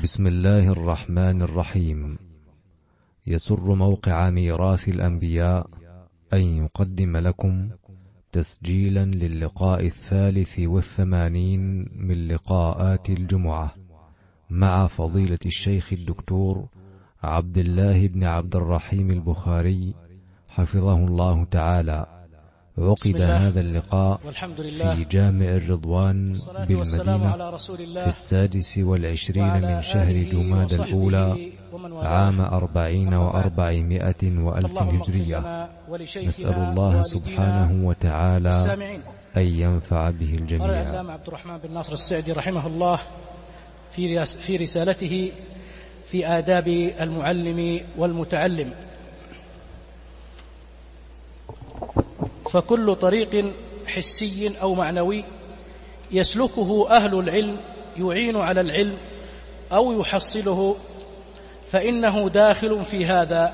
بسم الله الرحمن الرحيم. يسر موقع ميراث الأنبياء أن يقدم لكم تسجيلا للقاء 83 من لقاءات الجمعة مع فضيلة الشيخ الدكتور عبد الله بن عبد الرحيم البخاري حفظه الله تعالى. عقد هذا اللقاء في جامع الرضوان بالمدينة في 26 من شهر جماد الأولى عام 40 و400 وألف هجرية. نسأل الله سبحانه وتعالى أن ينفع به الجميع. قال الإمام عبد الرحمن بن ناصر السعدي رحمه الله في رسالته في آداب المعلم والمتعلم: فكل طريق حسي أو معنوي يسلكه أهل العلم يعين على العلم أو يحصله فإنه داخل في هذا.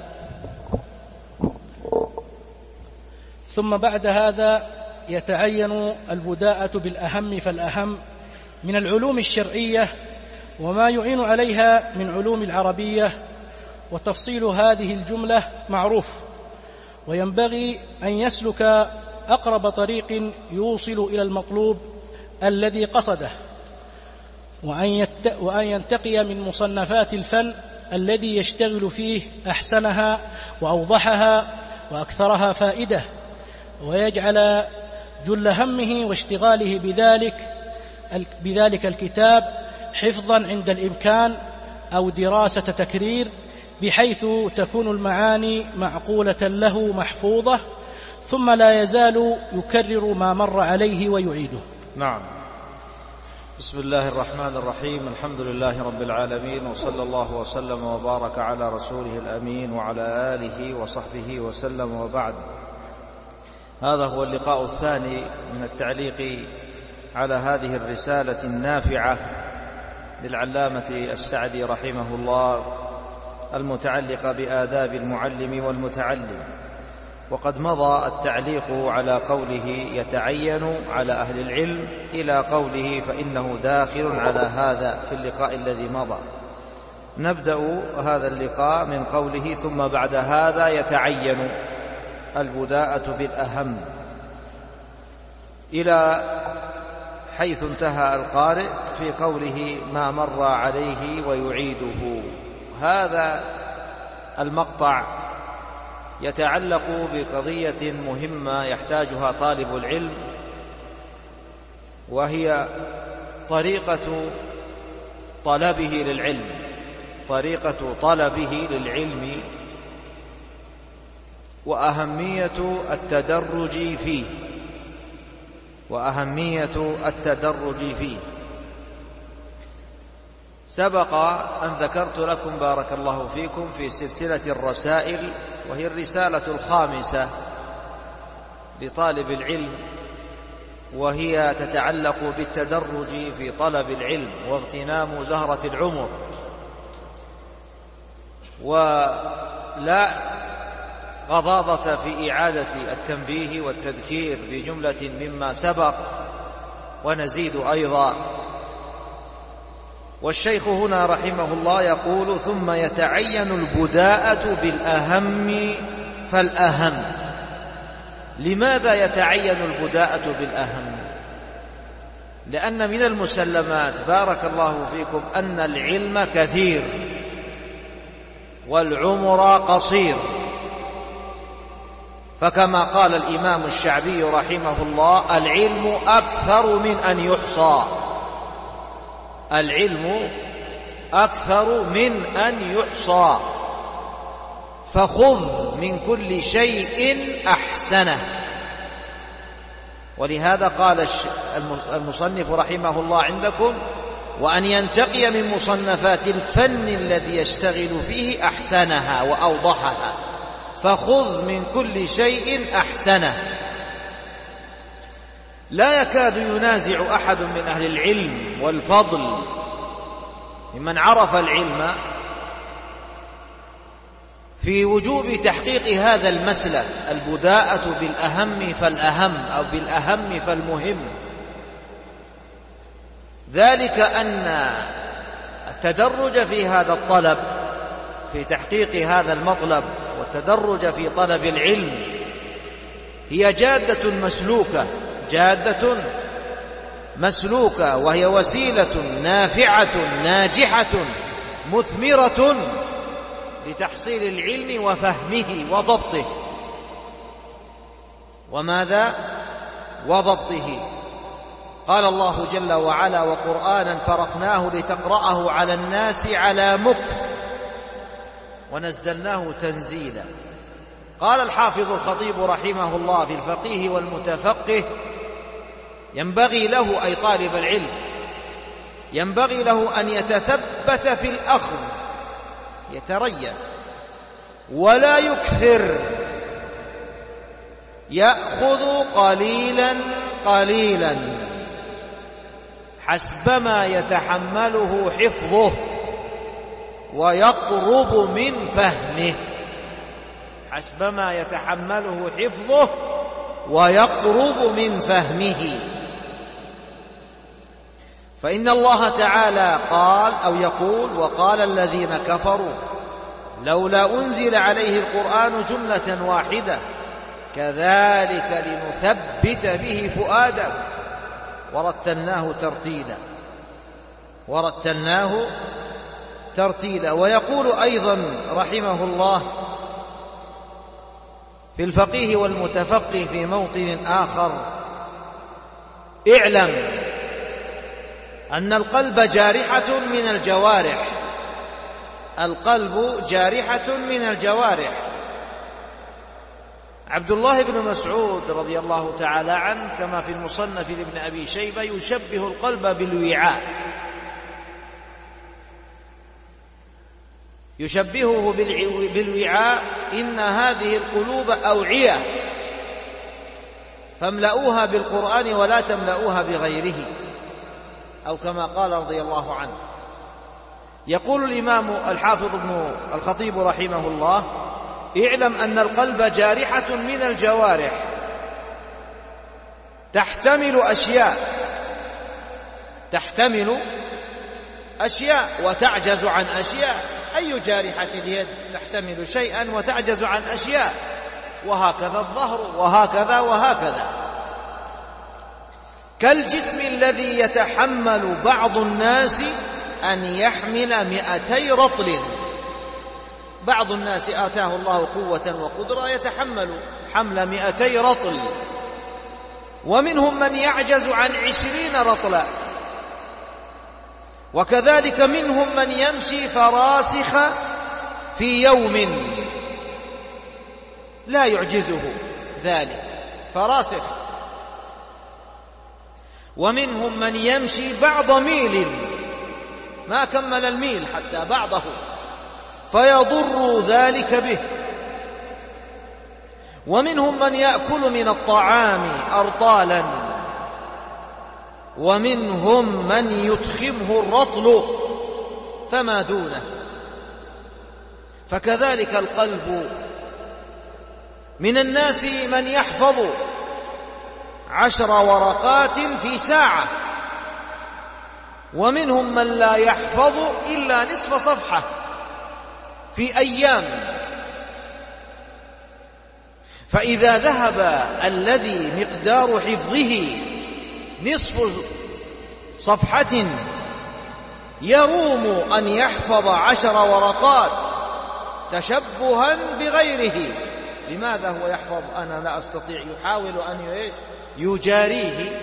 ثم بعد هذا يتعين البداءة بالأهم فالأهم من العلوم الشرعية وما يعين عليها من علوم العربية، وتفصيل هذه الجملة معروف، وينبغي أن يسلك أقرب طريق يوصل إلى المطلوب الذي قصده، وأن ينتقي من مصنفات الفن الذي يشتغل فيه أحسنها وأوضحها وأكثرها فائدة، ويجعل جل همه واشتغاله بذلك الكتاب حفظا عند الإمكان أو دراسة تكرير، بحيث تكون المعاني معقولة له محفوظة، ثم لا يزال يكرر ما مر عليه ويعيده. نعم. بسم الله الرحمن الرحيم. الحمد لله رب العالمين، وصلى الله وسلم وبارك على رسوله الأمين وعلى آله وصحبه وسلم، وبعد. هذا هو اللقاء الثاني من التعليق على هذه الرسالة النافعة للعلامة السعدي رحمه الله المتعلقة بآداب المعلم والمتعلم. وقد مضى التعليق على قوله يتعين على أهل العلم إلى قوله فإنه داخل على هذا في اللقاء الذي مضى. نبدأ هذا اللقاء من قوله ثم بعد هذا يتعين البداءة بالأهم إلى حيث انتهى القارئ في قوله ما مر عليه ويعيده. هذا المقطع يتعلق بقضية مهمة يحتاجها طالب العلم، وهي طريقة طلبه للعلم، طريقة طلبه للعلم وأهمية التدرج فيه، وأهمية التدرج فيه. سبق أن ذكرت لكم بارك الله فيكم في سلسلة الرسائل، وهي الرسالة الخامسة لطالب العلم، وهي تتعلق بالتدرج في طلب العلم واغتنام زهرة العمر. ولا غضاضة في إعادة التنبيه والتذكير بجملة مما سبق، ونزيد أيضا. والشيخ هنا رحمه الله يقول ثم يتعين البداءة بالأهم فالأهم. لماذا يتعين البداءة بالأهم؟ لأن من المسلمات بارك الله فيكم أن العلم كثير والعمر قصير، فكما قال الإمام الشعبي رحمه الله العلم أكثر من أن يحصى، العلم أكثر من أن يحصى، فخذ من كل شيء أحسنه. ولهذا قال المصنف رحمه الله عندكم وأن ينتقي من مصنفات الفن الذي يشتغل فيه أحسنها وأوضحها، فخذ من كل شيء أحسنه. لا يكاد ينازع أحد من أهل العلم والفضل ممن عرف العلم في وجوب تحقيق هذا المسلك، البداءة بالأهم فالأهم أو بالأهم فالمهم. ذلك أن التدرج في هذا الطلب، في تحقيق هذا المطلب، والتدرج في طلب العلم هي جادة مسلوكة، وهي وسيلة نافعة ناجحة مثمرة لتحصيل العلم وفهمه وضبطه. وماذا؟ وضبطه. قال الله جل وعلا: وقرآنا فرقناه لتقرأه على الناس على مكث ونزلناه تنزيلا. قال الحافظ الخطيب رحمه الله في الفقيه والمتفقه: ينبغي له، أي طالب العلم، ينبغي له أن يتثبت في الأخذ، يتريث ولا يكثر، يأخذ قليلا قليلا حسبما يتحمله حفظه ويقرب من فهمه، حسبما يتحمله حفظه ويقرب من فهمه. فإن الله تعالى قال أو يقول: وقال الذين كفروا لولا أنزل عليه القرآن جملة واحدة كذلك لنثبت به فؤادك ورتلناه ترتيلا. ويقول أيضا رحمه الله في الفقيه والمتفقه في موطن آخر: اعلم أن القلب جارحة من الجوارح، القلب جارحة من الجوارح. عبد الله بن مسعود رضي الله تعالى عنه كما في المصنف لابن أبي شيبة يشبه القلب بالوعاء، يشبهه بالوعاء: إن هذه القلوب أوعية فاملؤوها بالقرآن ولا تملؤوها بغيره، أو كما قال رضي الله عنه. يقول الإمام الحافظ ابن الخطيب رحمه الله: اعلم أن القلب جارحة من الجوارح، تحتمل أشياء وتعجز عن أشياء. أي جارحة اليد تحتمل شيئا وتعجز عن أشياء، وهكذا الظهر، وهكذا. كالجسم الذي يتحمل بعض الناس أن يحمل 200 رطل. بعض الناس آتاه الله قوة وقدرة يتحمل حمل 200 رطل، ومنهم من يعجز عن 20 رطلا، وكذلك منهم من يمشي فراسخ في يوم لا يعجزه ذلك، فراسخ. ومنهم من يمشي بعض ميل، ما كمل الميل حتى بعضه، فيضر ذلك به. ومنهم من يأكل من الطعام أرطالا، ومنهم من يدخمه الرطل فما دونه. فكذلك القلب، من الناس من يحفظ 10 ورقات في ساعة، ومنهم من لا يحفظ إلا نصف صفحة في أيام. فإذا ذهب الذي مقدار حفظه نصف صفحة يروم أن يحفظ 10 ورقات تشبها بغيره. لماذا هو يحفظ أنا لا أستطيع؟ يحاول أن يجاريه.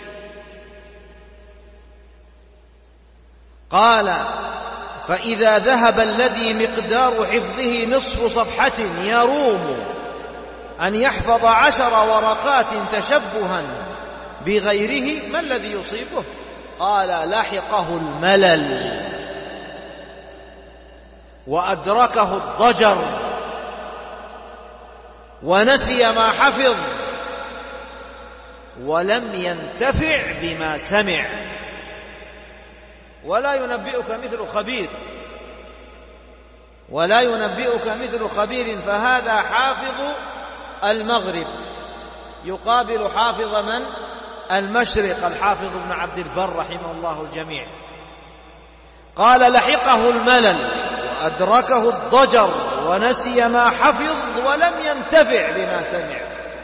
قال: فإذا ذهب الذي مقدار حفظه نصف صفحة يروم أن يحفظ 10 ورقات تشبها بغيره، ما الذي يصيبه؟ قال: لاحقه الملل وأدركه الضجر ونسي ما حفظ ولم ينتفع بما سمع. ولا ينبئك مثل خبير. فهذا حافظ المغرب يقابل حافظ من؟ المشرق، الحافظ ابن عبد البر رحمه الله الجميع. قال لحقه الملل وأدركه الضجر ونسي ما حفظ ولم ينتفع بما سمع.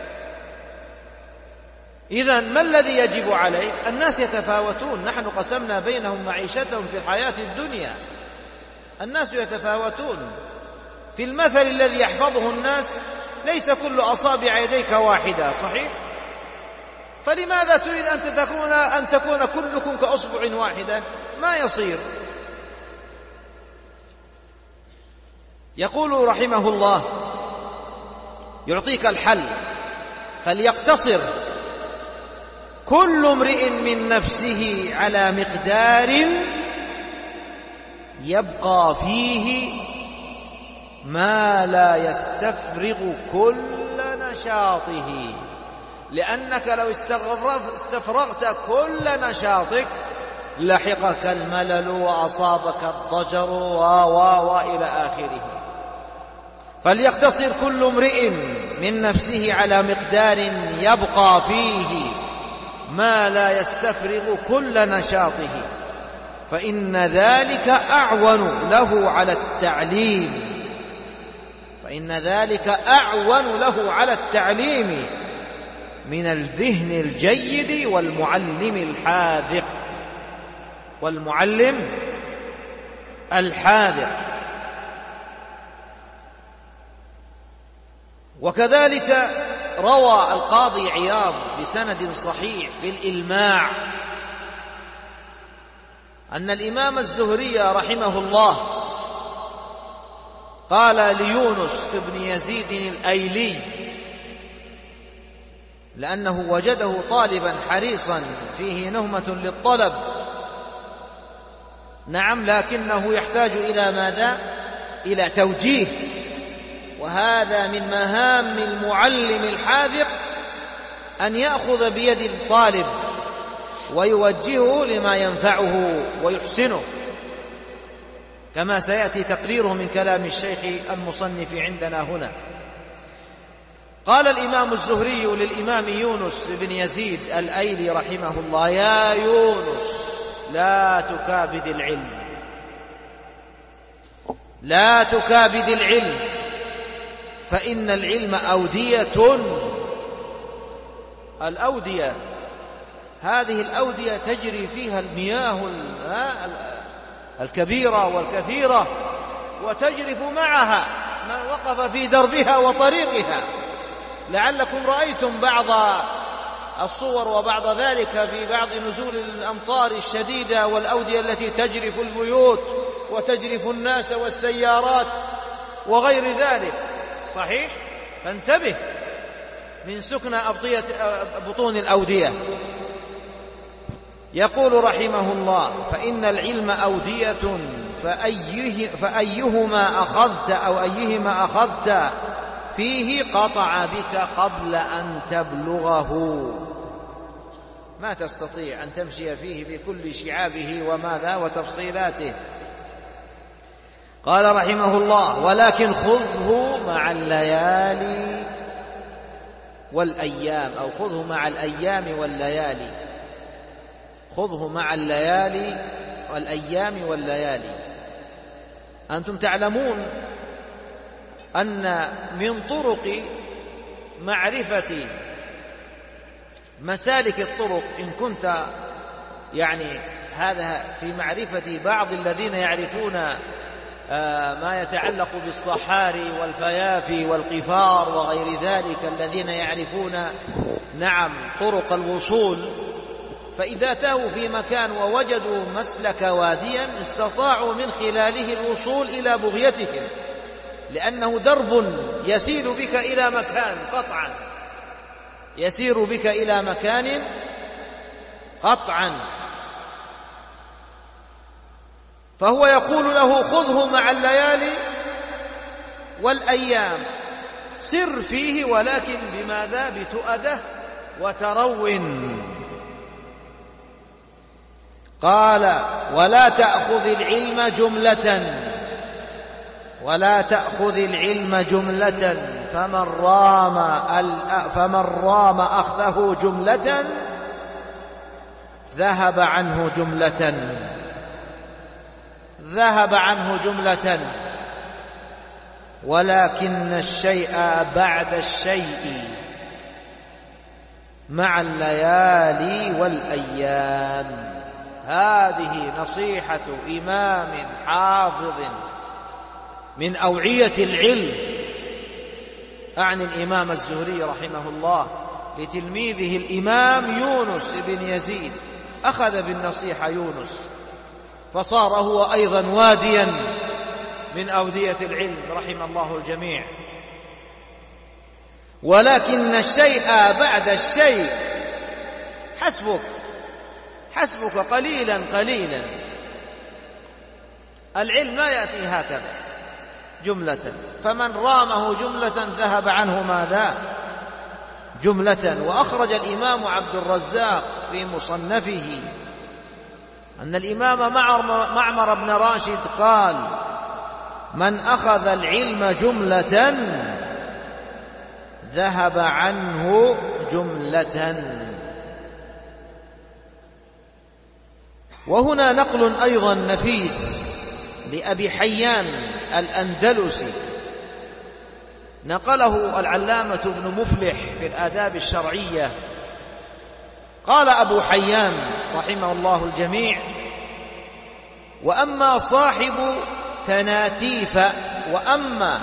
إذن ما الذي يجب عليك؟ الناس يتفاوتون، نحن قسمنا بينهم معيشتهم في الحياة الدنيا، الناس يتفاوتون. في المثل الذي يحفظه الناس ليس كل أصابع يديك واحدة، صحيح؟ فلماذا تريد أن تكون كلكم كأصبع واحدة؟ ما يصير. يقول رحمه الله يعطيك الحل: فليقتصر كل امرئ من نفسه على مقدار يبقى فيه ما لا يستفرغ كل نشاطه، لأنك لو استفرغت كل نشاطك لحقك الملل وأصابك الضجر إلى آخره. فليقتصر كل امرئ من نفسه على مقدار يبقى فيه ما لا يستفرغ كل نشاطه، فإن ذلك أعون له على التعليم من الذهن الجيد والمعلم الحاذق. وكذلك روى القاضي عياض بسند صحيح في الإلماع أن الإمام الزهري رحمه الله قال ليونس بن يزيد الأيلي، لأنه وجده طالبا حريصا فيه نهمة للطلب، نعم، لكنه يحتاج إلى ماذا؟ إلى توجيه، وهذا من مهام المعلم الحاذق أن يأخذ بيد الطالب ويوجهه لما ينفعه ويحسنه، كما سيأتي تقريره من كلام الشيخ المصنف عندنا هنا. قال الإمام الزهري للإمام يونس بن يزيد الأيلي رحمه الله: يا يونس لا تكابد العلم فإن العلم أودية. الأودية هذه الأودية تجري فيها المياه الكبيرة والكثيرة وتجرف معها ما وقف في دربها وطريقها. لعلكم رأيتم بعض الصور وبعض ذلك في بعض نزول الأمطار الشديدة والأودية التي تجرف البيوت وتجرف الناس والسيارات وغير ذلك، صحيح؟ فانتبه من سكن بطون الأودية. يقول رحمه الله: فإن العلم أودية فأيهما أخذت فيه قطع بك قبل أن تبلغه. ما تستطيع أن تمشي فيه بكل شعابه وماذا وتفصيلاته. قال رحمه الله: ولكن خذه مع الليالي والأيام، أو خذه مع الأيام والليالي، خذه مع الليالي والأيام والليالي. أنتم تعلمون أن من طرق معرفة مسالك الطرق، إن كنت هذا في معرفة بعض الذين يعرفون ما يتعلق بالصحاري والفيافي والقفار وغير ذلك، الذين يعرفون طرق الوصول، فإذا تاهوا في مكان ووجدوا مسلك واديا استطاعوا من خلاله الوصول إلى بغيتهم، لأنه درب يسير بك إلى مكان قطعا، يسير بك إلى مكان قطعا. فهو يقول له: خذه مع الليالي والأيام، سر فيه ولكن بماذا؟ بتؤدة وترون. قال: ولا تأخذ العلم جملة فمن رام أخذه جملة ذهب عنه جملة. ذهب عنه جملة، ولكن الشيء بعد الشيء مع الليالي والأيام. هذه نصيحة إمام حافظ من أوعية العلم، أعني الإمام الزهري رحمه الله، لتلميذه الإمام يونس بن يزيد. أخذ بالنصيحة يونس فصار هو أيضا واديا من أودية العلم رحم الله الجميع. ولكن الشيء بعد الشيء، حسبك قليلا قليلا. العلم لا يأتي هكذا جملة، فمن رامه جملة ذهب عنه ماذا؟ جملة. وأخرج الإمام عبد الرزاق في مصنفه أن الإمام معمر بن راشد قال: من أخذ العلم جملة ذهب عنه جملة. وهنا نقل أيضا نفيس لأبي حيان الأندلسي، نقله العلامة ابن مفلح في الآداب الشرعية. قال أبو حيان رحمه الله الجميع: وأما صاحب تناتيف، وأما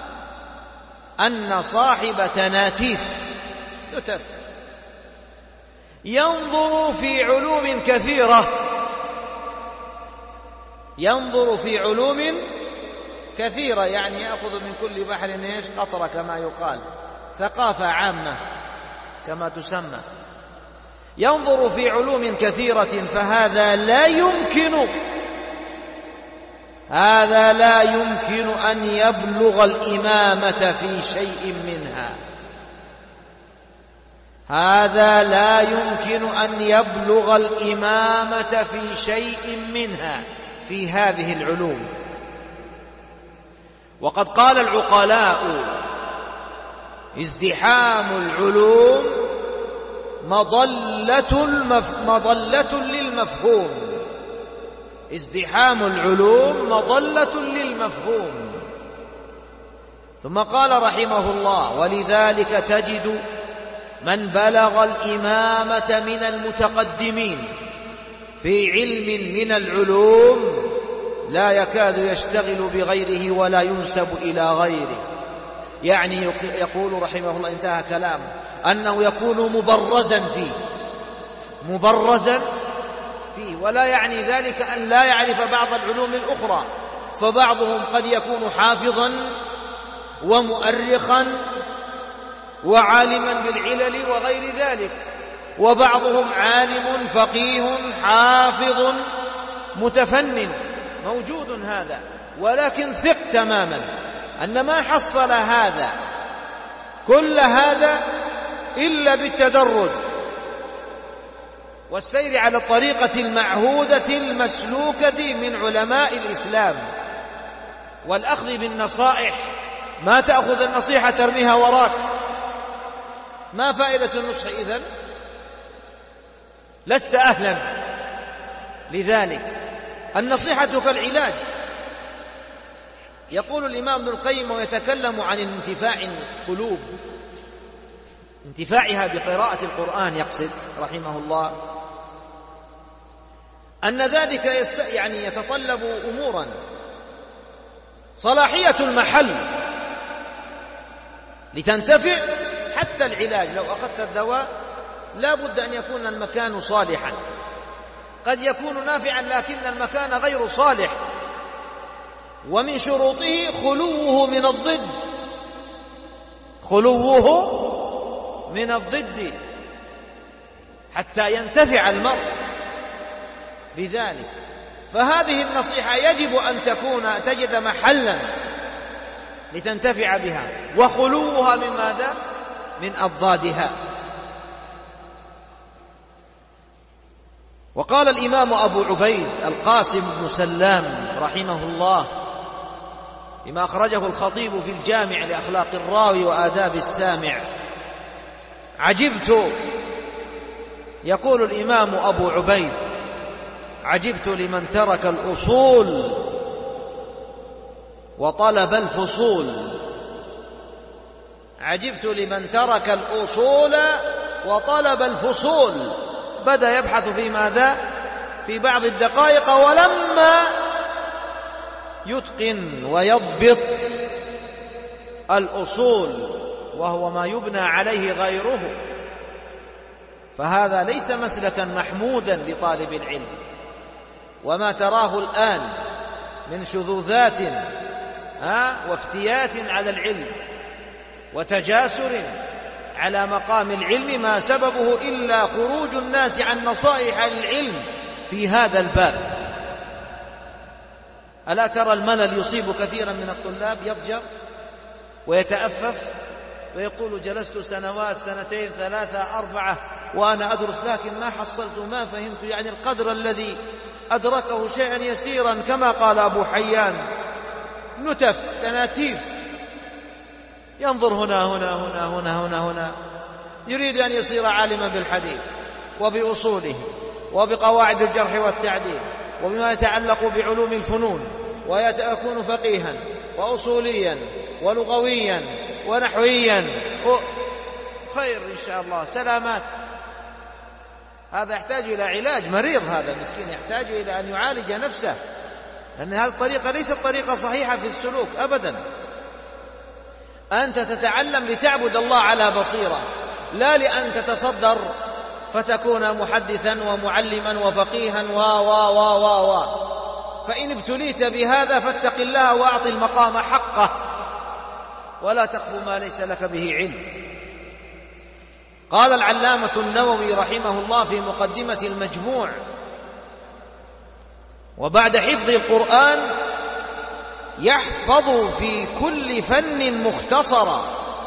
أن صاحب تناتيف ينظر في علوم كثيرة، ينظر في علوم كثيرة، يعني يأخذ من كل بحر ايش؟ قطرة كما يقال، ثقافة عامة كما تسمى. ينظر في علوم كثيرة، فهذا لا يمكن أن يبلغ الإمامة في شيء منها. هذا لا يمكن أن يبلغ الإمامة في شيء منها، في هذه العلوم. وقد قال العقلاء: ازدحام العلوم مضلة للمفهوم. ازدحام العلوم مضلة للمفهوم. ثم قال رحمه الله: ولذلك تجد من بلغ الإمامة من المتقدمين في علم من العلوم لا يكاد يشتغل بغيره ولا ينسب إلى غيره. يعني يقول رحمه الله، انتهى كلامه، أنه يكون مبرزا فيه، ولا يعني ذلك أن لا يعرف بعض العلوم الأخرى، فبعضهم قد يكون حافظا ومؤرخا وعالما بالعلل وغير ذلك، وبعضهم عالم فقيه حافظ متفنن، موجود هذا. ولكن ثق تماما أن ما حصل هذا كل هذا إلا بالتدرج والسير على الطريقة المعهودة المسلوكة من علماء الإسلام، والأخذ بالنصائح. ما تأخذ النصيحة ترميها وراك، ما فائدة النصح إذن؟ لست أهلا لذلك. النصيحة كالعلاج. يقول الإمام ابن القيم ويتكلم عن انتفاع القلوب، انتفاعها بقراءة القرآن، يقصد رحمه الله أن ذلك يعني يتطلب أمورا: صلاحية المحل لتنتفع. حتى العلاج، لو أخذت الدواء لا بد أن يكون المكان صالحا. قد يكون نافعا لكن المكان غير صالح. ومن شروطه خلوه من الضد حتى ينتفع المرء بذلك. فهذه النصيحة يجب أن تجد محلا لتنتفع بها، وخلوها من ماذا؟ من أضدادها. وقال الإمام أبو عبيد القاسم بن سلام رحمه الله بما أخرجه الخطيب في الجامع لأخلاق الراوي وآداب السامع: عجبت، يقول الإمام أبو عبيد، عجبت لمن ترك الأصول وطلب الفصول. عجبت لمن ترك الأصول وطلب الفصول. بدأ يبحث في ماذا؟ في بعض الدقائق، ولما يتقن ويضبط الأصول وهو ما يبنى عليه غيره، فهذا ليس مسلكا محمودا لطالب العلم. وما تراه الآن من شذوذات وافتيات على العلم وتجاسر على مقام العلم ما سببه إلا خروج الناس عن نصائح العلم في هذا الباب. ألا ترى الملل يصيب كثيرا من الطلاب، يضجر ويتأفف ويقول جلست سنوات، 2 3 4 وأنا أدرس لكن ما حصلت ما فهمت، يعني القدر الذي أدركه شيئا يسيرا، كما قال أبو حيان نتف تناتيف، ينظر هنا هنا هنا هنا هنا هنا، يريد أن يصير عالما بالحديث وبأصوله وبقواعد الجرح والتعديل وبما يتعلق بعلوم الفنون، ويكون فقيها وأصوليا ولغويا ونحويا خير إن شاء الله، سلامات. هذا يحتاج إلى علاج، مريض هذا مسكين، يحتاج إلى أن يعالج نفسه، لأن هذه الطريقة ليست طريقة صحيحة في السلوك أبدا. أنت تتعلم لتعبد الله على بصيرة، لا لأن تتصدر فتكون محدثا ومعلما وفقيها فإن ابتليت بهذا فاتق الله وأعط المقام حقه، ولا تقف ما ليس لك به علم. قال العلامة النووي رحمه الله في مقدمة المجموع: وبعد حفظ القرآن يحفظ في كل فن مختصرا،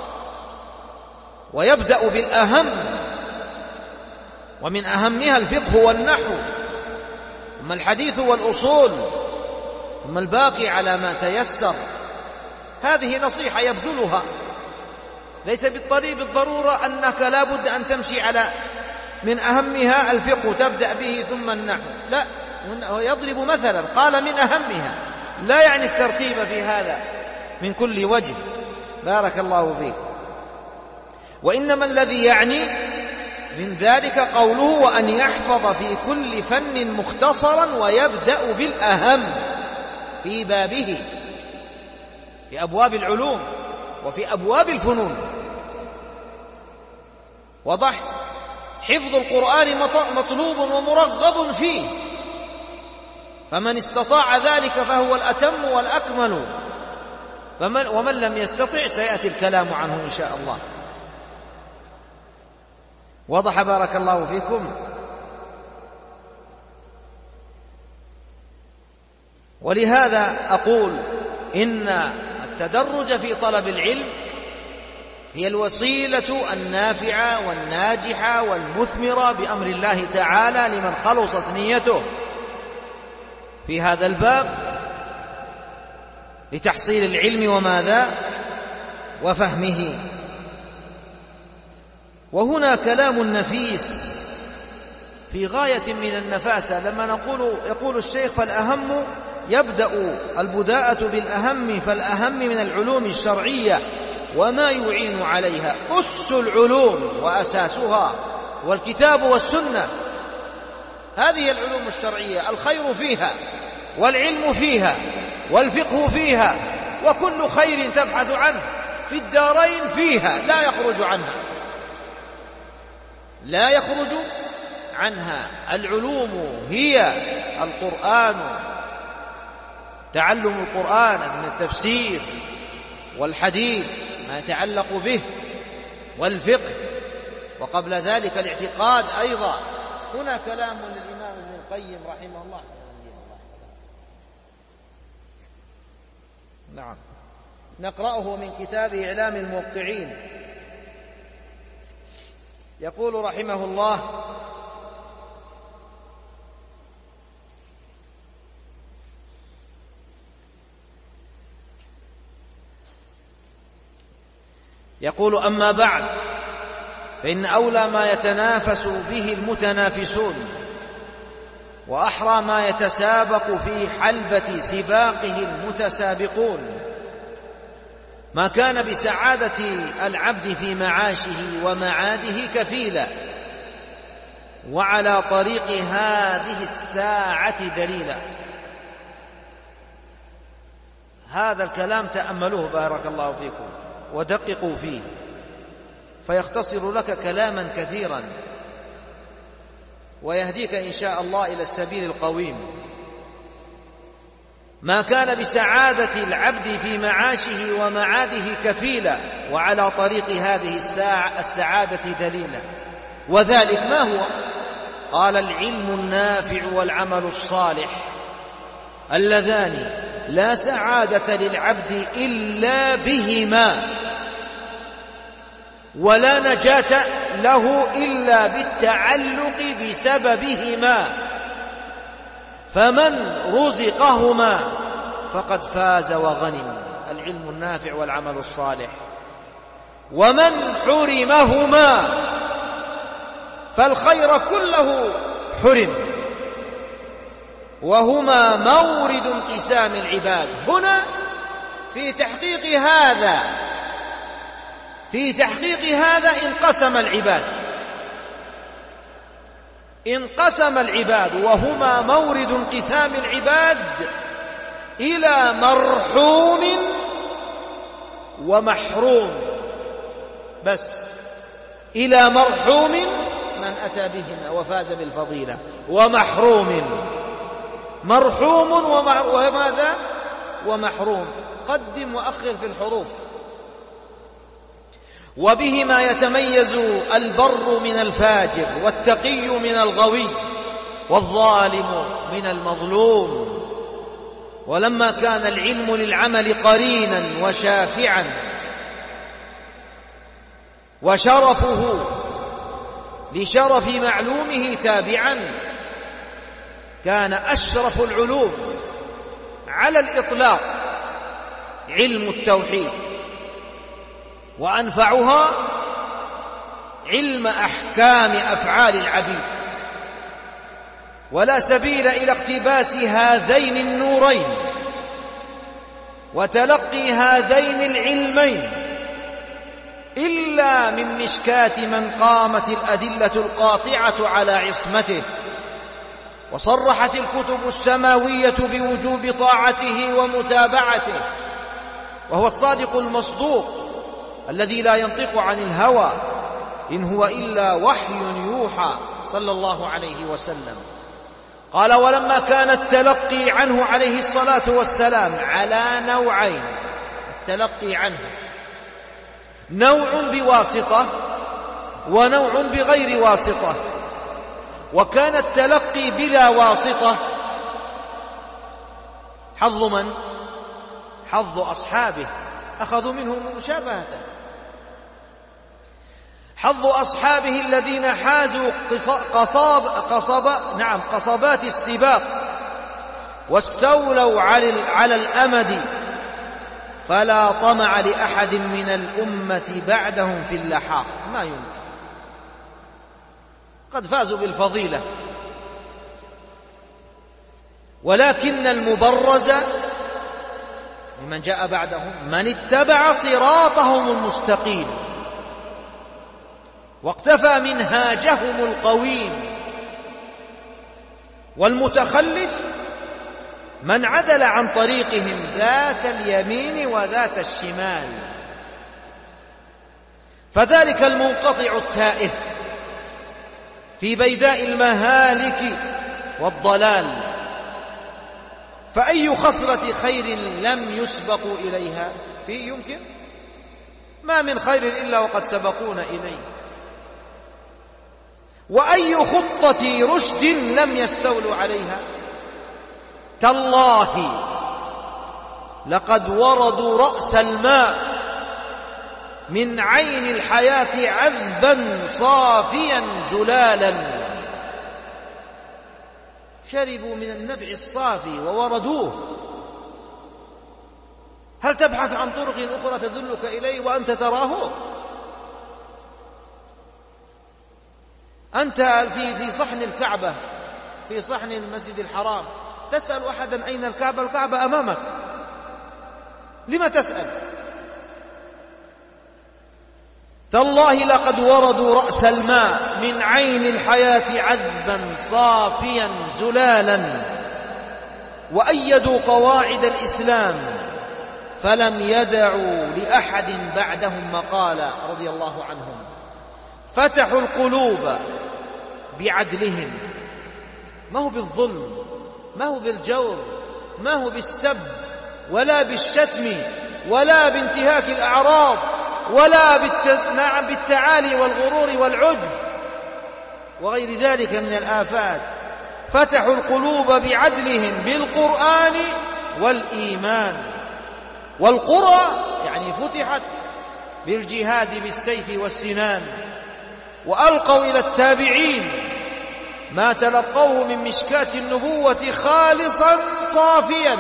ويبدأ بالأهم، ومن أهمها الفقه والنحو، ثم الحديث والأصول، ثم الباقي على ما تيسر. هذه نصيحة يبذلها، ليس بالضرورة أنك لا بد أن تمشي على من أهمها الفقه تبدأ به ثم النحو، لا، هو يضرب مثلا قال من أهمها، لا يعني الترتيب في هذا من كل وجه، بارك الله فيك. وإنما الذي يعني من ذلك قوله: وأن يحفظ في كل فن مختصرا ويبدأ بالأهم في بابه، في أبواب العلوم وفي أبواب الفنون. وضح حفظ القرآن مطلوب ومرغب فيه، فمن استطاع ذلك فهو الأتم والأكمل، ومن لم يستطع سيأتي الكلام عنه إن شاء الله. وضح بارك الله فيكم. ولهذا أقول إن التدرج في طلب العلم هي الوسيلة النافعة والناجحة والمثمرة بأمر الله تعالى لمن خلصت نيته في هذا الباب لتحصيل العلم وماذا؟ وفهمه. وهنا كلام نفيس في غاية من النفاسة، لما يقول الشيخ: فالأهم يبدأ البداءة بالأهم، فالأهم من العلوم الشرعية وما يعين عليها، أس العلوم وأساسها والكتاب والسنة. هذه العلوم الشرعية الخير فيها والعلم فيها والفقه فيها، وكل خير تبحث عنه في الدارين فيها، لا يخرج عنها، لا يخرج عنها. العلوم هي القرآن، تعلم القرآن من التفسير والحديث ما يتعلق به والفقه، وقبل ذلك الاعتقاد أيضا. هنا كلام للإمام ابن القيم رحمه الله. نعم، نقرأه من كتاب إعلام الموقعين. يقول رحمه الله: يقول: أما بعد، فإن أولى ما يتنافس به المتنافسون وأحرى ما يتسابق في حلبة سباقه المتسابقون. ما كان بسعادة العبد في معاشه ومعاده كفيلا، وعلى طريق هذه الساعة دليلا. هذا الكلام تأملوه بارك الله فيكم ودققوا فيه، فيختصر لك كلاما كثيرا ويهديك إن شاء الله إلى السبيل القويم. ما كان بسعادة العبد في معاشه ومعاده كفيلا، وعلى طريق هذه السعادة دليلا. وذلك ما هو؟ قال: العلم النافع والعمل الصالح، اللذان لا سعادة للعبد إلا بهما، ولا نجاة له إلا بالتعلق بسببهما، فمن رزقهما فقد فاز وغنم. العلم النافع والعمل الصالح. ومن حرمهما فالخير كله حرم، وهما مورد انقسام العباد. هنا في تحقيق هذا انقسم العباد، وهما مورد انقسام العباد إلى مرحوم ومحروم. بس إلى مرحوم من أتى بهما وفاز بالفضيلة، مرحوم وماذا؟ ومحروم. قدم وأخر في الحروف. وبهما يتميز البر من الفاجر، والتقي من الغوي، والظالم من المظلوم. ولما كان العلم للعمل قرينا وشافعا، وشرفه لشرف معلومه تابعا، كان أشرف العلوم على الإطلاق علم التوحيد، وأنفعها علم أحكام أفعال العبيد. ولا سبيل إلى اقتباس هذين النورين وتلقي هذين العلمين إلا من مشكاة من قامت الأدلة القاطعة على عصمته، وصرحت الكتب السماوية بوجوب طاعته ومتابعته، وهو الصادق المصدوق الذي لا ينطق عن الهوى، إن هو إلا وحي يوحى، صلى الله عليه وسلم. قال: ولما كان التلقي عنه عليه الصلاة والسلام على نوعين، التلقي عنه نوع بواسطة ونوع بغير واسطة، وكان التلقي بلا واسطة حظ من؟ حظ أصحابه، أخذوا منه مشابهة. حظ أصحابه الذين حازوا قصبات السباق، واستولوا على الأمد، فلا طمع لأحد من الأمة بعدهم في اللحاق. ما يمكن، قد فازوا بالفضيلة. ولكن المبرز لمن جاء بعدهم من اتبع صراطهم المستقيم واقتفى منهاجهم القويم، والمتخلف من عدل عن طريقهم ذات اليمين وذات الشمال. فذلك المنقطع التائه في بيداء المهالك والضلال، فأي خصلة خير لم يسبقوا إليها فيه يمكن؟ ما من خير إلا وقد سبقونا إليه. وأي خطة رشد لم يستولوا عليها؟ تالله لقد وردوا رأس الماء من عين الحياة عذبا صافيا زلالا، شربوا من النبع الصافي ووردوه. هل تبحث عن طرق أخرى تدلك إليه وأنت تراه؟ أنت في صحن الكعبة في صحن المسجد الحرام تسأل أحدا أين الكعبة؟ الكعبة أمامك، لم تسأل؟ تالله لقد وردوا رأس الماء من عين الحياة عذبا صافيا زلالا، وأيدوا قواعد الإسلام فلم يدعوا لأحد بعدهم مقالا رضي الله عنهم. فتحوا القلوب بعدلهم، ما هو بالظلم، ما هو بالجور، ما هو بالسب ولا بالشتم ولا بانتهاك الأعراض ولا بالتعالي والغرور والعجب وغير ذلك من الآفات. فتحوا القلوب بعدلهم بالقرآن والإيمان. والقرى يعني فتحت بالجهاد بالسيف والسنان. وألقوا إلى التابعين ما تلقوه من مشكاة النبوة خالصا صافيا.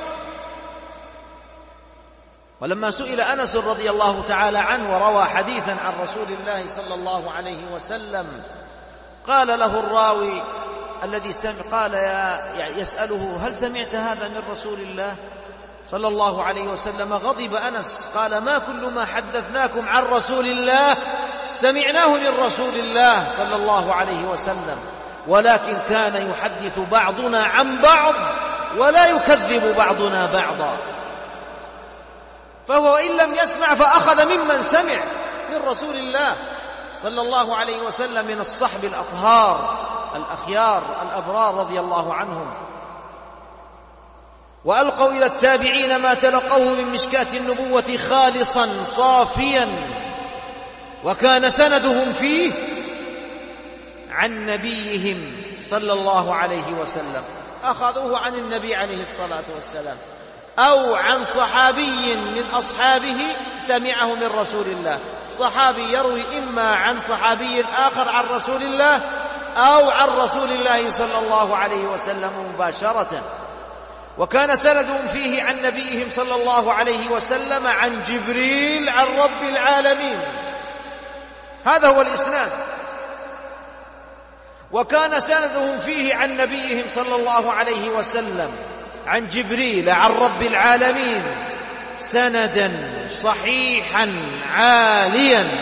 ولما سئل أنس رضي الله تعالى عنه وروى حديثا عن رسول الله صلى الله عليه وسلم، قال له الراوي الذي قال يسأله: هل سمعت هذا من رسول الله صلى الله عليه وسلم؟ غضب أنس قال: ما كل ما حدثناكم عن رسول الله سمعناه من رسول الله صلى الله عليه وسلم، ولكن كان يحدث بعضنا عن بعض ولا يكذب بعضنا بعضا. فهو إن لم يسمع فأخذ ممن سمع من رسول الله صلى الله عليه وسلم من الصحب الأطهار الأخيار الأبرار رضي الله عنهم. وألقوا إلى التابعين ما تلقوه من مشكاة النبوة خالصا صافيا، وكان سندهم فيه عن نبيهم صلى الله عليه وسلم، أخذوه عن النبي عليه الصلاة والسلام أو عن صحابي من أصحابه سمعه من رسول الله. صحابي يروي إما عن صحابي آخر عن رسول الله أو عن رسول الله صلى الله عليه وسلم مباشرة. وكان سندهم فيه عن نبيهم صلى الله عليه وسلم عن جبريل عن رب العالمين. هذا هو الإسناد. وكان سندهم فيه عن نبيهم صلى الله عليه وسلم عن جبريل عن رب العالمين سندا صحيحا عاليا.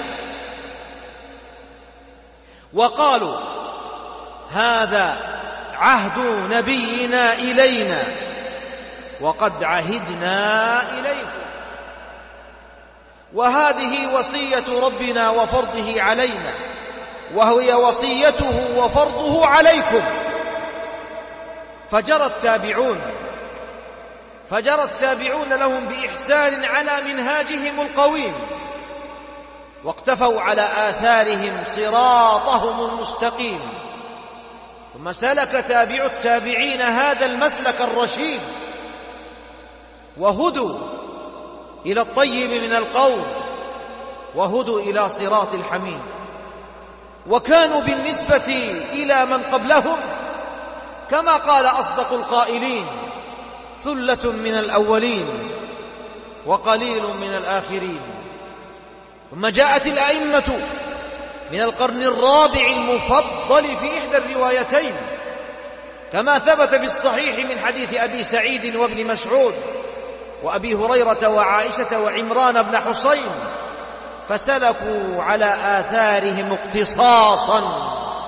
وقالوا: هذا عهد نبينا إلينا وقد عهدنا إليكم، وهذه وصية ربنا وفرضه علينا، وهي وصيته وفرضه عليكم. فجرى التابعون لهم بإحسان على منهاجهم القويم، واقتفوا على آثارهم صراطهم المستقيم. ثم سلك تابع التابعين هذا المسلك الرشيد، وهدوا إلى الطيب من القول، وهدوا إلى صراط الحميد. وكانوا بالنسبة إلى من قبلهم كما قال أصدق القائلين: ثلة من الأولين وقليل من الآخرين. ثم جاءت الأئمة من القرن الرابع المفضل في إحدى الروايتين كما ثبت بالصحيح من حديث أبي سعيد وابن مسعود وأبي هريرة وعائشة وعمران بن حصين، فسلكوا على آثارهم اقتصاصا،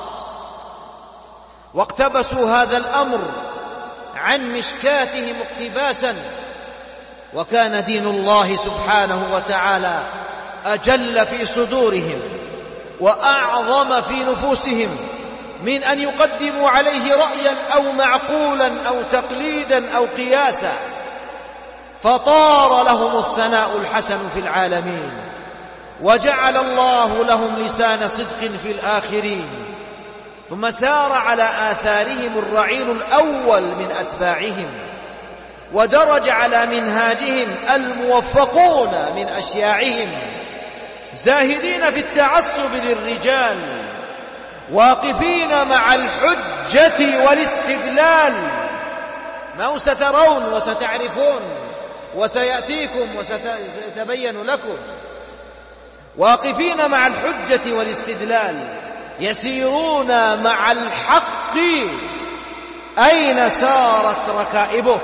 واقتبسوا هذا الأمر عن مشكاتهم اقتباسا. وكان دين الله سبحانه وتعالى أجل في صدورهم وأعظم في نفوسهم من أن يقدموا عليه رأيا أو معقولا أو تقليدا أو قياسا، فطار لهم الثناء الحسن في العالمين، وجعل الله لهم لسان صدق في الآخرين. ثم سار على آثارهم الرعيل الأول من أتباعهم، ودرج على منهاجهم الموفقون من أشياعهم، زاهدين في التعصب للرجال، واقفين مع الحجة والاستدلال. ما سترون وستعرفون وسيأتيكم وسيتبين لكم. واقفين مع الحجة والاستدلال، يسيرون مع الحق أين سارت ركائبه،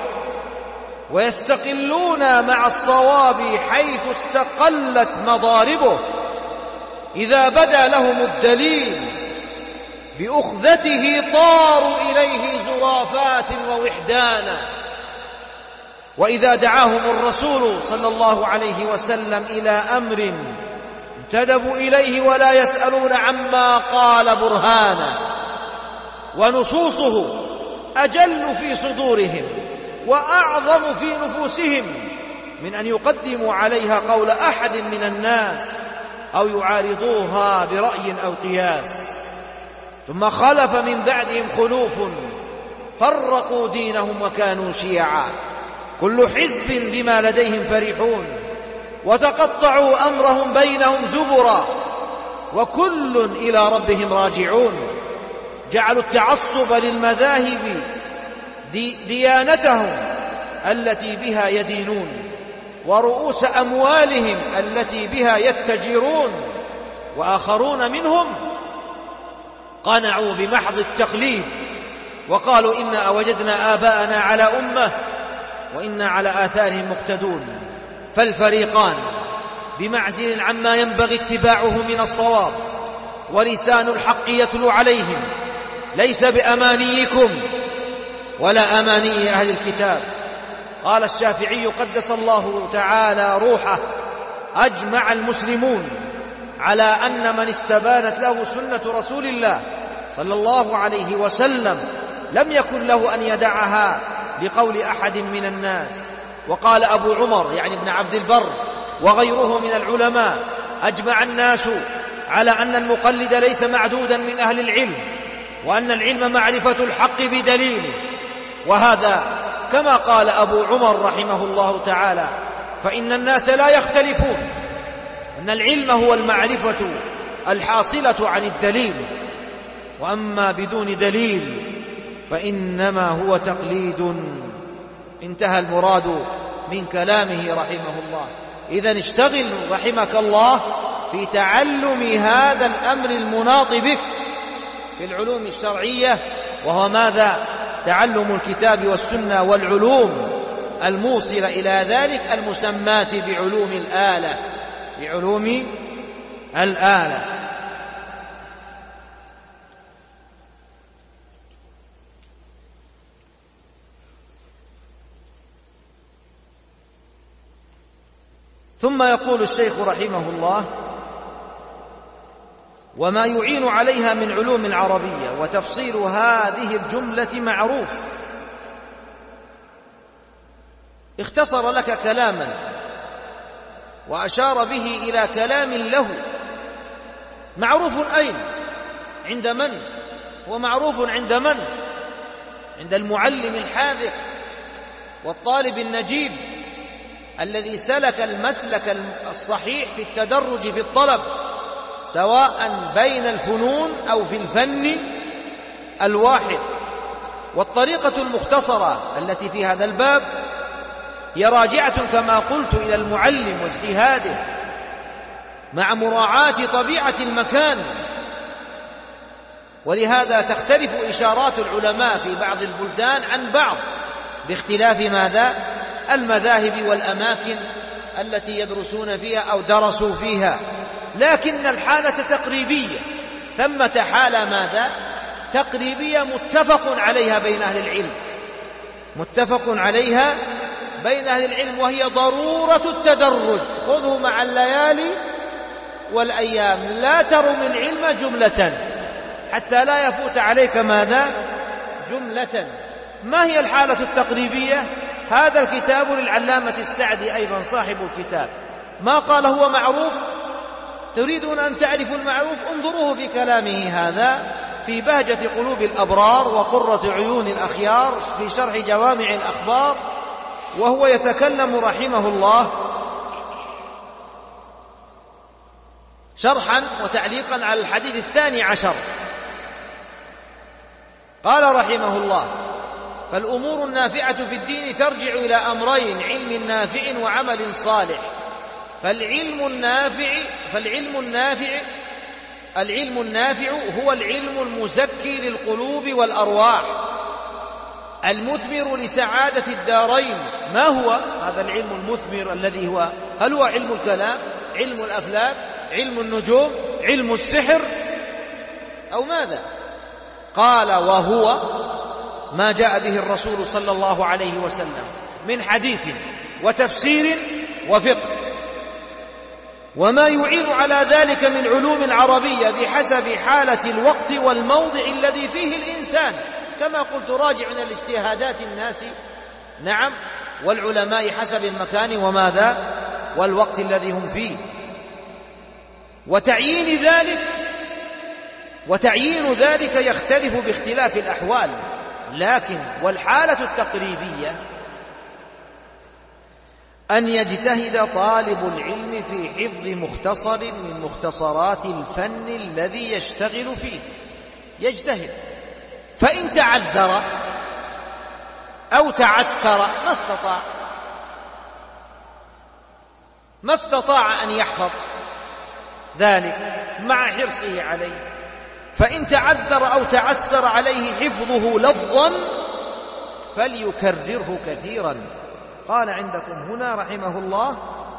ويستقلون مع الصواب حيث استقلت مضاربه. إذا بدا لهم الدليل بأخذته طاروا إليه زرافات ووحدانا، وإذا دعاهم الرسول صلى الله عليه وسلم إلى أمر انتدبوا إليه ولا يسألون عما قال برهانا، ونصوصه أجل في صدورهم وأعظم في نفوسهم من أن يقدموا عليها قول أحد من الناس أو يعارضوها برأي أو قياس. ثم خلف من بعدهم خلوف فرقوا دينهم وكانوا شيعا، كل حزب بما لديهم فرحون، وتقطعوا أمرهم بينهم زبرا، وكل إلى ربهم راجعون. جعلوا التعصب للمذاهب ديانتهم التي بها يدينون، ورؤوس أموالهم التي بها يتجرون. وآخرون منهم قنعوا بمحض التقليد وقالوا إنا وجدنا آباءنا على أمة وإنا على آثارهم مقتدون. فالفريقان بمعزل عما ينبغي اتباعه من الصواب، ولسان الحق يتلو عليهم ليس بأمانيكم ولا أماني أهل الكتاب. قال الشافعي قدس الله تعالى روحه: أجمع المسلمون على أن من استبانت له سنة رسول الله صلى الله عليه وسلم لم يكن له أن يدعها بقول أحد من الناس. وقال أبو عمر يعني ابن عبد البر وغيره من العلماء: أجمع الناس على أن المقلد ليس معدودا من أهل العلم، وأن العلم معرفة الحق بدليله. وهذا كما قال أبو عمر رحمه الله تعالى: فإن الناس لا يختلفون أن العلم هو المعرفة الحاصلة عن الدليل، وأما بدون دليل فإنما هو تقليد. انتهى المراد من كلامه رحمه الله. إذن اشتغل رحمك الله في تعلم هذا الأمر المناط بك في العلوم الشرعية، وهو ماذا؟ تعلم الكتاب والسنة والعلوم الموصلة إلى ذلك المسمات بعلوم الآلة، بعلوم الآلة. ثم يقول الشيخ رحمه الله: وما يعين عليها من علوم عربية، وتفصيل هذه الجملة معروف. اختصر لك كلاما وأشار به إلى كلام له معروف. أين؟ عند من؟ هو معروف عند من؟ عند المعلم الحاذق والطالب النجيب الذي سلك المسلك الصحيح في التدرج في الطلب، سواء بين الفنون أو في الفن الواحد. والطريقة المختصرة التي في هذا الباب هي راجعة كما قلت إلى المعلم واجتهاده، مع مراعاة طبيعة المكان. ولهذا تختلف إشارات العلماء في بعض البلدان عن بعض باختلاف ماذا؟ المذاهب والأماكن التي يدرسون فيها أو درسوا فيها. لكن الحالة تقريبية، ثمة حالة ماذا؟ تقريبية متفق عليها بين أهل العلم، متفق عليها بين أهل العلم، وهي ضرورة التدرج. خذه مع الليالي والأيام، لا ترم العلم جملة حتى لا يفوت عليك ماذا؟ جملة. ما هي الحالة التقريبية؟ هذا الكتاب للعلامة السعدي أيضا صاحب الكتاب، ما قال هو معروف. تريدون أن تعرفوا المعروف؟ انظروه في كلامه هذا في بهجة قلوب الأبرار وقرة عيون الأخيار في شرح جوامع الأخبار، وهو يتكلم رحمه الله شرحا وتعليقا على الحديث 12. قال رحمه الله: فالأمور النافعة في الدين ترجع إلى أمرين: علم نافع وعمل صالح. فالعلم النافع العلم النافع هو العلم المزكي للقلوب والأرواح المثمر لسعادة الدارين. ما هو هذا العلم المثمر الذي هو؟ هل هو علم الكلام، علم الأفلاك، علم النجوم، علم السحر، أو ماذا؟ قال: وهو ما جاء به الرسول صلى الله عليه وسلم من حديث وتفسير وفقه، وما يعين على ذلك من علوم عربية بحسب حالة الوقت والموضع الذي فيه الإنسان، كما قلت راجع من الاجتهادات الناس نعم والعلماء حسب المكان وماذا والوقت الذي هم فيه. وتعيين ذلك يختلف باختلاف الأحوال، لكن والحالة التقريبية أن يجتهد طالب العلم في حفظ مختصر من مختصرات الفن الذي يشتغل فيه، يجتهد، فإن تعذر أو تعسر ما استطاع أن يحفظ ذلك مع حرصه عليه، فإن تعذر أو تعسر عليه حفظه لفظا فليكرره كثيرا. قال عندكم هنا رحمه الله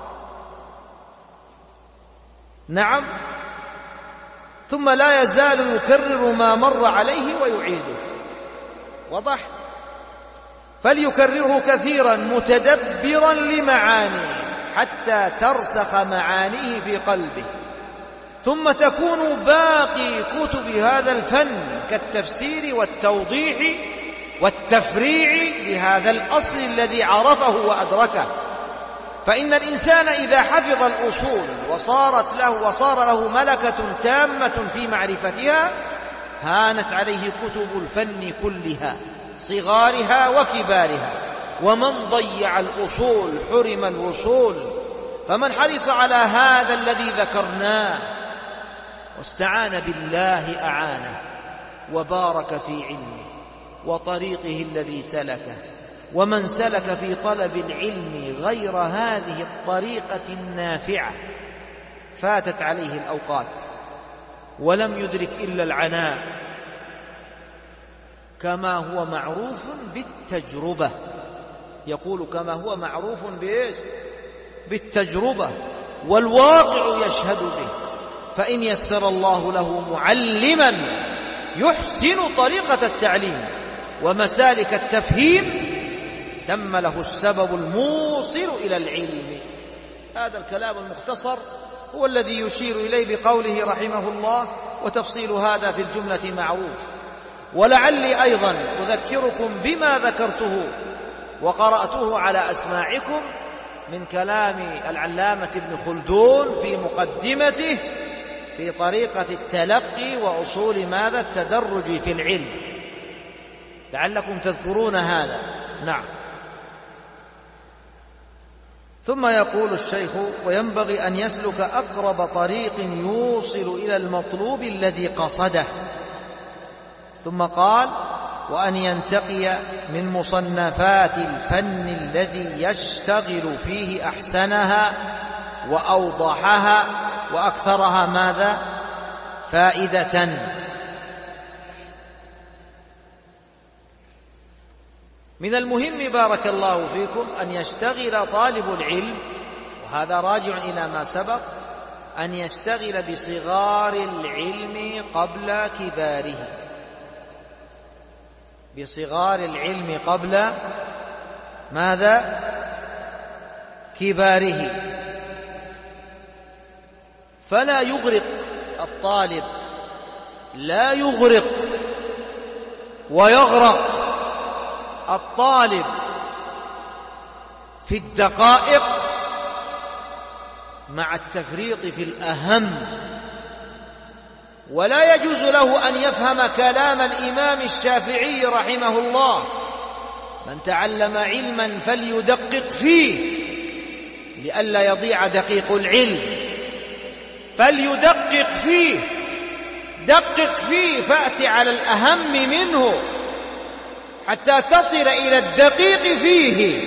نعم ثم لا يزال يكرر ما مر عليه ويعيده. وضح؟ فليكرره كثيرا متدبرا لمعانيه حتى ترسخ معانيه في قلبه، ثم تكون باقي كتب هذا الفن كالتفسير والتوضيح والتفريع لهذا الأصل الذي عرفه وأدركه. فإن الإنسان إذا حفظ الأصول وصار له ملكة تامة في معرفتها هانت عليه كتب الفن كلها صغارها وكبارها، ومن ضيع الأصول حرم الوصول. فمن حرص على هذا الذي ذكرناه واستعان بالله أعانه وبارك في علمه وطريقه الذي سلكه. ومن سلك في طلب العلم غير هذه الطريقة النافعة فاتت عليه الأوقات ولم يدرك إلا العناء، كما هو معروف بالتجربة. يقول كما هو معروف بالتجربة والواقع يشهد به. فإن يسر الله له معلما يحسن طريقة التعليم ومسالك التفهيم تم له السبب الموصل إلى العلم. هذا الكلام المختصر هو الذي يشير إليه بقوله رحمه الله: وتفصيل هذا في الجملة معروف. ولعلي أيضا أذكركم بما ذكرته وقرأته على أسماعكم من كلام العلامة ابن خلدون في مقدمته في طريقة التلقي وأصول ماذا التدرج في العلم، لعلكم تذكرون هذا. نعم. ثم يقول الشيخ: وينبغي أن يسلك أقرب طريق يوصل إلى المطلوب الذي قصده. ثم قال: وأن ينتقي من مصنفات الفن الذي يشتغل فيه أحسنها وأوضحها وأكثرها ماذا فائدة. من المهم بارك الله فيكم أن يشتغل طالب العلم، وهذا راجع إلى ما سبق، أن يشتغل بصغار العلم قبل كباره، بصغار العلم قبل ماذا كباره، فلا يغرق الطالب، لا يغرق ويغرق الطالب في الدقائق مع التفريط في الأهم. ولا يجوز له أن يفهم كلام الإمام الشافعي رحمه الله: من تعلم علما فليدقق فيه لئلا يضيع دقيق العلم. فليدقق فيه، دقق فيه، فأت على الأهم منه حتى تصل إلى الدقيق فيه.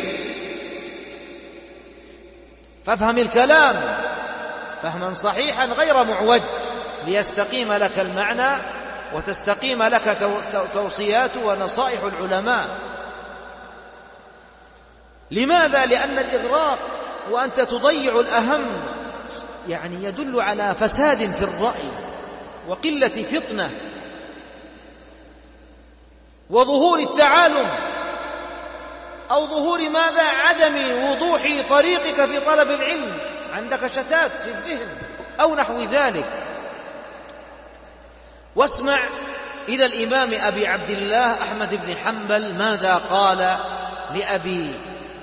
فافهم الكلام فهما صحيحا غير معوج. ليستقيم لك المعنى وتستقيم لك توصيات ونصائح العلماء. لماذا؟ لأن الإغراق وأنت تضيع الأهم يعني يدل على فساد في الرأي وقلة فطنة وظهور التعالم أو ظهور ماذا؟ عدم وضوح طريقك في طلب العلم، عندك شتات في الذهن أو نحو ذلك. واسمع إلى الإمام أبي عبد الله أحمد بن حنبل ماذا قال لأبي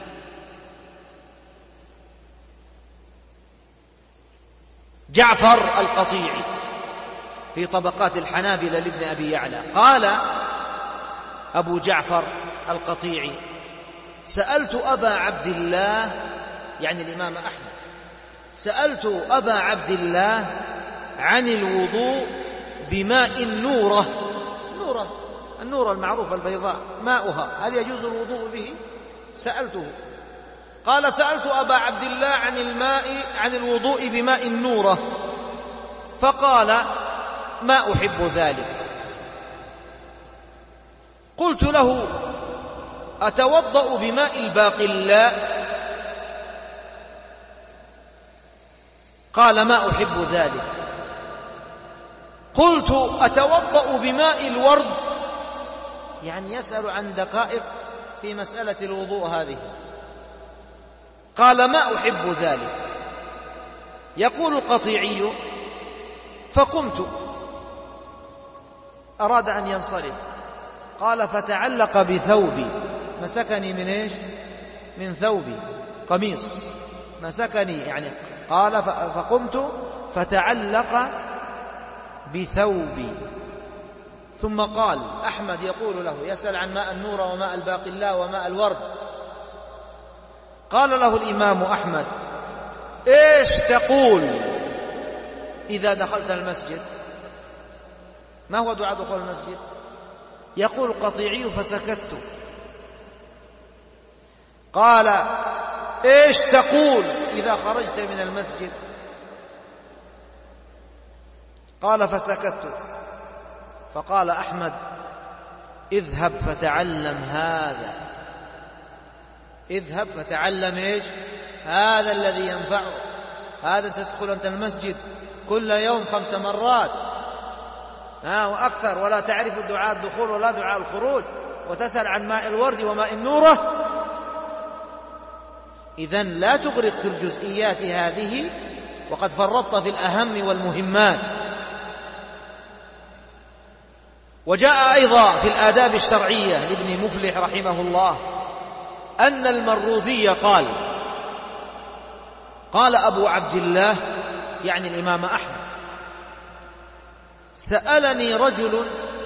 جعفر القطيعي في طبقات الحنابلة لابن أبي يعلى. قال أبو جعفر القطيعي: سألت أبا عبد الله، يعني الإمام أحمد، سألت أبا عبد الله عن الوضوء بماء النورة. النورة المعروفة البيضاء ماؤها، هل يجوز الوضوء به؟ سألته. قال: سألت أبا عبد الله عن الوضوء بماء النورة، فقال: ما أحب ذلك. قلت له: أتوضأ بماء الباقلاء؟ قال: ما أحب ذلك. قلت: أتوضأ بماء الورد؟ يعني يسأل عن دقائق في مسألة الوضوء هذه. قال: ما أحب ذلك. يقول القطيعي: فقمت، أراد أن ينصرف. قال: فتعلق بثوبي، مسكني من إيش؟ من ثوبي، قميص مسكني يعني. قال: فقمت فتعلق بثوبي. ثم قال أحمد يقول له، يسأل عن ماء النور وماء الباقلاء وماء الورد. قال له الإمام أحمد: إيش تقول إذا دخلت المسجد؟ ما هو دعاء دخول المسجد؟ يقول القطيعي: فسكت. قال: إيش تقول إذا خرجت من المسجد؟ قال: فسكت. فقال أحمد: اذهب فتعلم هذا، اذهب فتعلم إيش؟ هذا الذي ينفعه. هذا تدخل أنت المسجد كل يوم 5 مرات وأكثر، ولا تعرف دعاء الدخول ولا دعاء الخروج، وتسأل عن ماء الورد وماء النورة. إذن لا تغرق في الجزئيات هذه، وقد فرطت في الأهم والمهمات. وجاء أيضا في الآداب الشرعية لابن مفلح رحمه الله أن المروذي قال أبو عبد الله، يعني الإمام أحمد: سألني رجل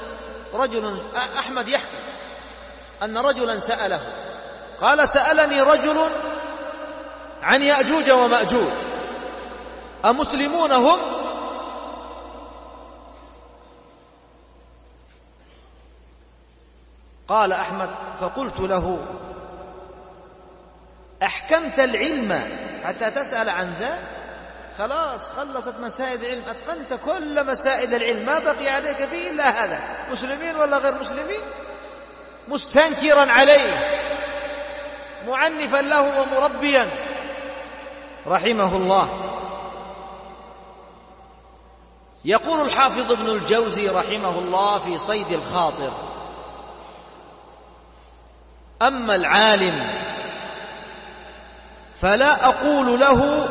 أحمد يحكي أن رجلا سأله، قال: سألني رجل عن يأجوج ومأجوج، أمسلمون هم؟ قال أحمد: فقلت له: أحكمت العلم حتى تسأل عن ذا؟ خلاص خلصت مسائل العلم، أتقنت كل مسائل العلم، ما بقي عليك فيه إلا هذا، مسلمين ولا غير مسلمين؟ مستنكرا عليه، معنفا له ومربيا رحمه الله. يقول الحافظ ابن الجوزي رحمه الله في صيد الخاطر: أما العالم فلا أقول له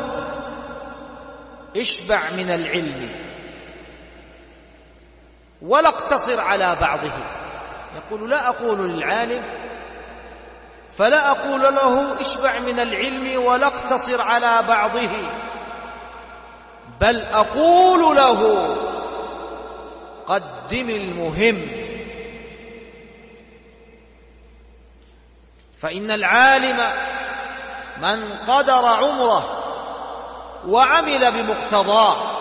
اشبع من العلم ولا اقتصر على بعضه. يقول: لا أقول للعالم فلا أقول له اشبع من العلم ولا اقتصر على بعضه، بل أقول له قدم المهم، فإن العالم من قدر عمره وعمل بمقتضاه،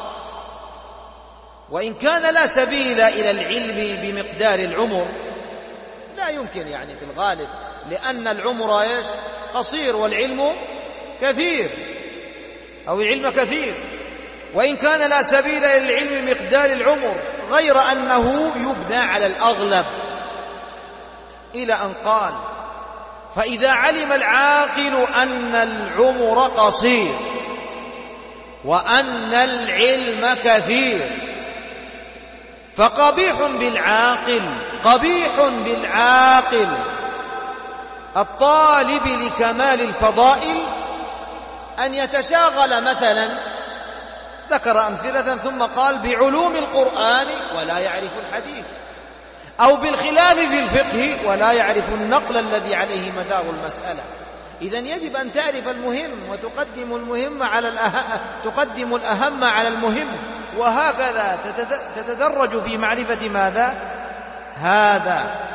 وإن كان لا سبيل إلى العلم بمقدار العمر، لا يمكن يعني في الغالب، لأن العمر قصير والعلم كثير، أو العلم كثير، وإن كان لا سبيل للعلم بمقدار العمر، غير أنه يبنى على الأغلب، إلى أن قال: فإذا علم العاقل أن العمر قصير وأن العلم كثير، فقبيح بالعاقل الطالب لكمال الفضائل أن يتشاغل مثلا، ذكر أمثلة ثم قال: بعلوم القرآن ولا يعرف الحديث، أو بالخلاف في الفقه ولا يعرف النقل الذي عليه مدار المسألة. إذن يجب أن تعرف المهم تقدم الأهم على المهم، وهكذا تتدرج في معرفة ماذا؟ هذا.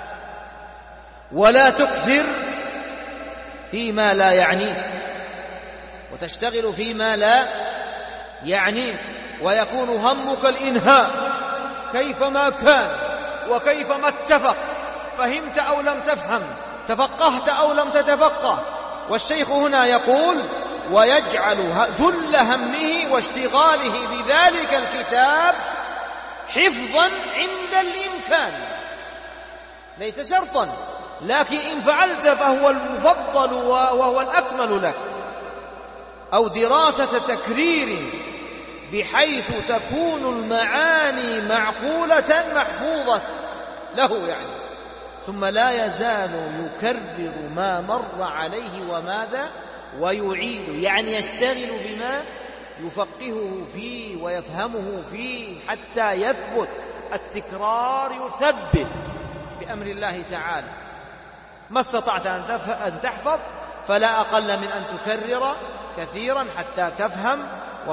ولا تكثر فيما لا يعنيك وتشتغل فيما لا يعنيك، ويكون همك الإنهاء كيفما كان وكيفما اتفق، فهمت أو لم تفهم، تفقهت أو لم تتفقه. والشيخ هنا يقول: ويجعل جل همه واشتغاله بذلك الكتاب حفظا عند الإمكان، ليس شرطا، لكن إن فعلت فهو المفضل وهو الأكمل لك، أو دراسة تكرير بحيث تكون المعاني معقولة محفوظة له يعني، ثم لا يزال يكرر ما مر عليه وماذا ويعيد، يعني يشتغل بما يفقهه فيه ويفهمه فيه حتى يثبت. التكرار يثبت بأمر الله تعالى. ما استطعت أن تحفظ فلا أقل من أن تكرر كثيرا حتى تفهم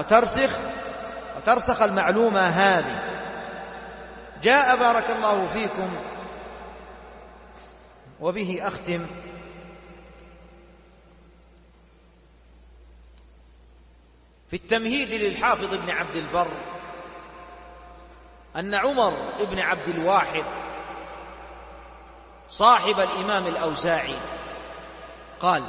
وترسخ المعلومة هذه. جاء بارك الله فيكم، وبه أختم، في التمهيد للحافظ ابن عبد البر أن عمر ابن عبد الواحد صاحب الإمام الأوزاعي قال: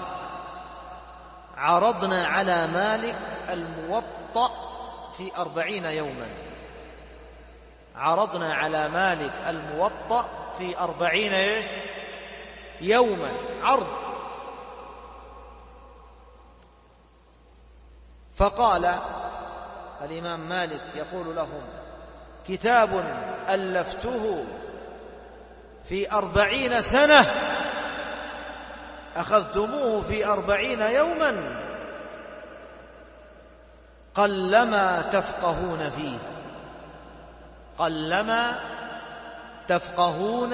عرضنا على مالك الموطأ في 40 يوما. عرضنا على مالك الموطأ في 40 يوما، عرض. فقال الإمام مالك يقول لهم: كتاب ألفته في 40 سنة أخذتموه في 40 يوما، قلما تفقهون فيه، قلما تفقهون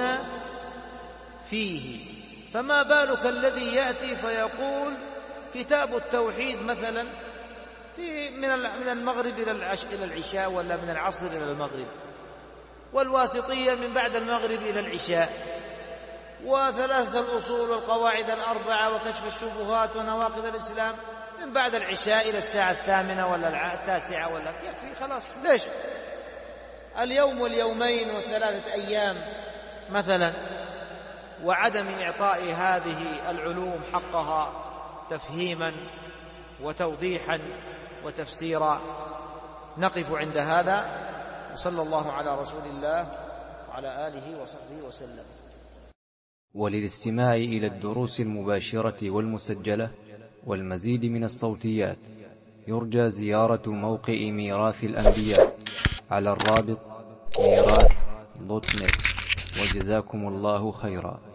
فيه. فما بالك الذي يأتي فيقول كتاب التوحيد مثلا من المغرب إلى العشاء، ولا من العصر إلى المغرب، والواسطية من بعد المغرب إلى العشاء، وثلاثة الأصول والقواعد الأربعة وكشف الشبهات ونواقض الإسلام من بعد العشاء إلى الساعة 8 ولا 9 ولا يكفي خلاص. ليش اليوم واليومين والثلاثة أيام مثلا، وعدم إعطاء هذه العلوم حقها تفهيما وتوضيحا وتفسيرا؟ نقف عند هذا، وصلى الله على رسول الله وعلى آله وصحبه وسلم. وللاستماع إلى الدروس المباشرة والمسجلة والمزيد من الصوتيات يرجى زيارة موقع ميراث الأنبياء على الرابط ميراث.net. وجزاكم الله خيرا.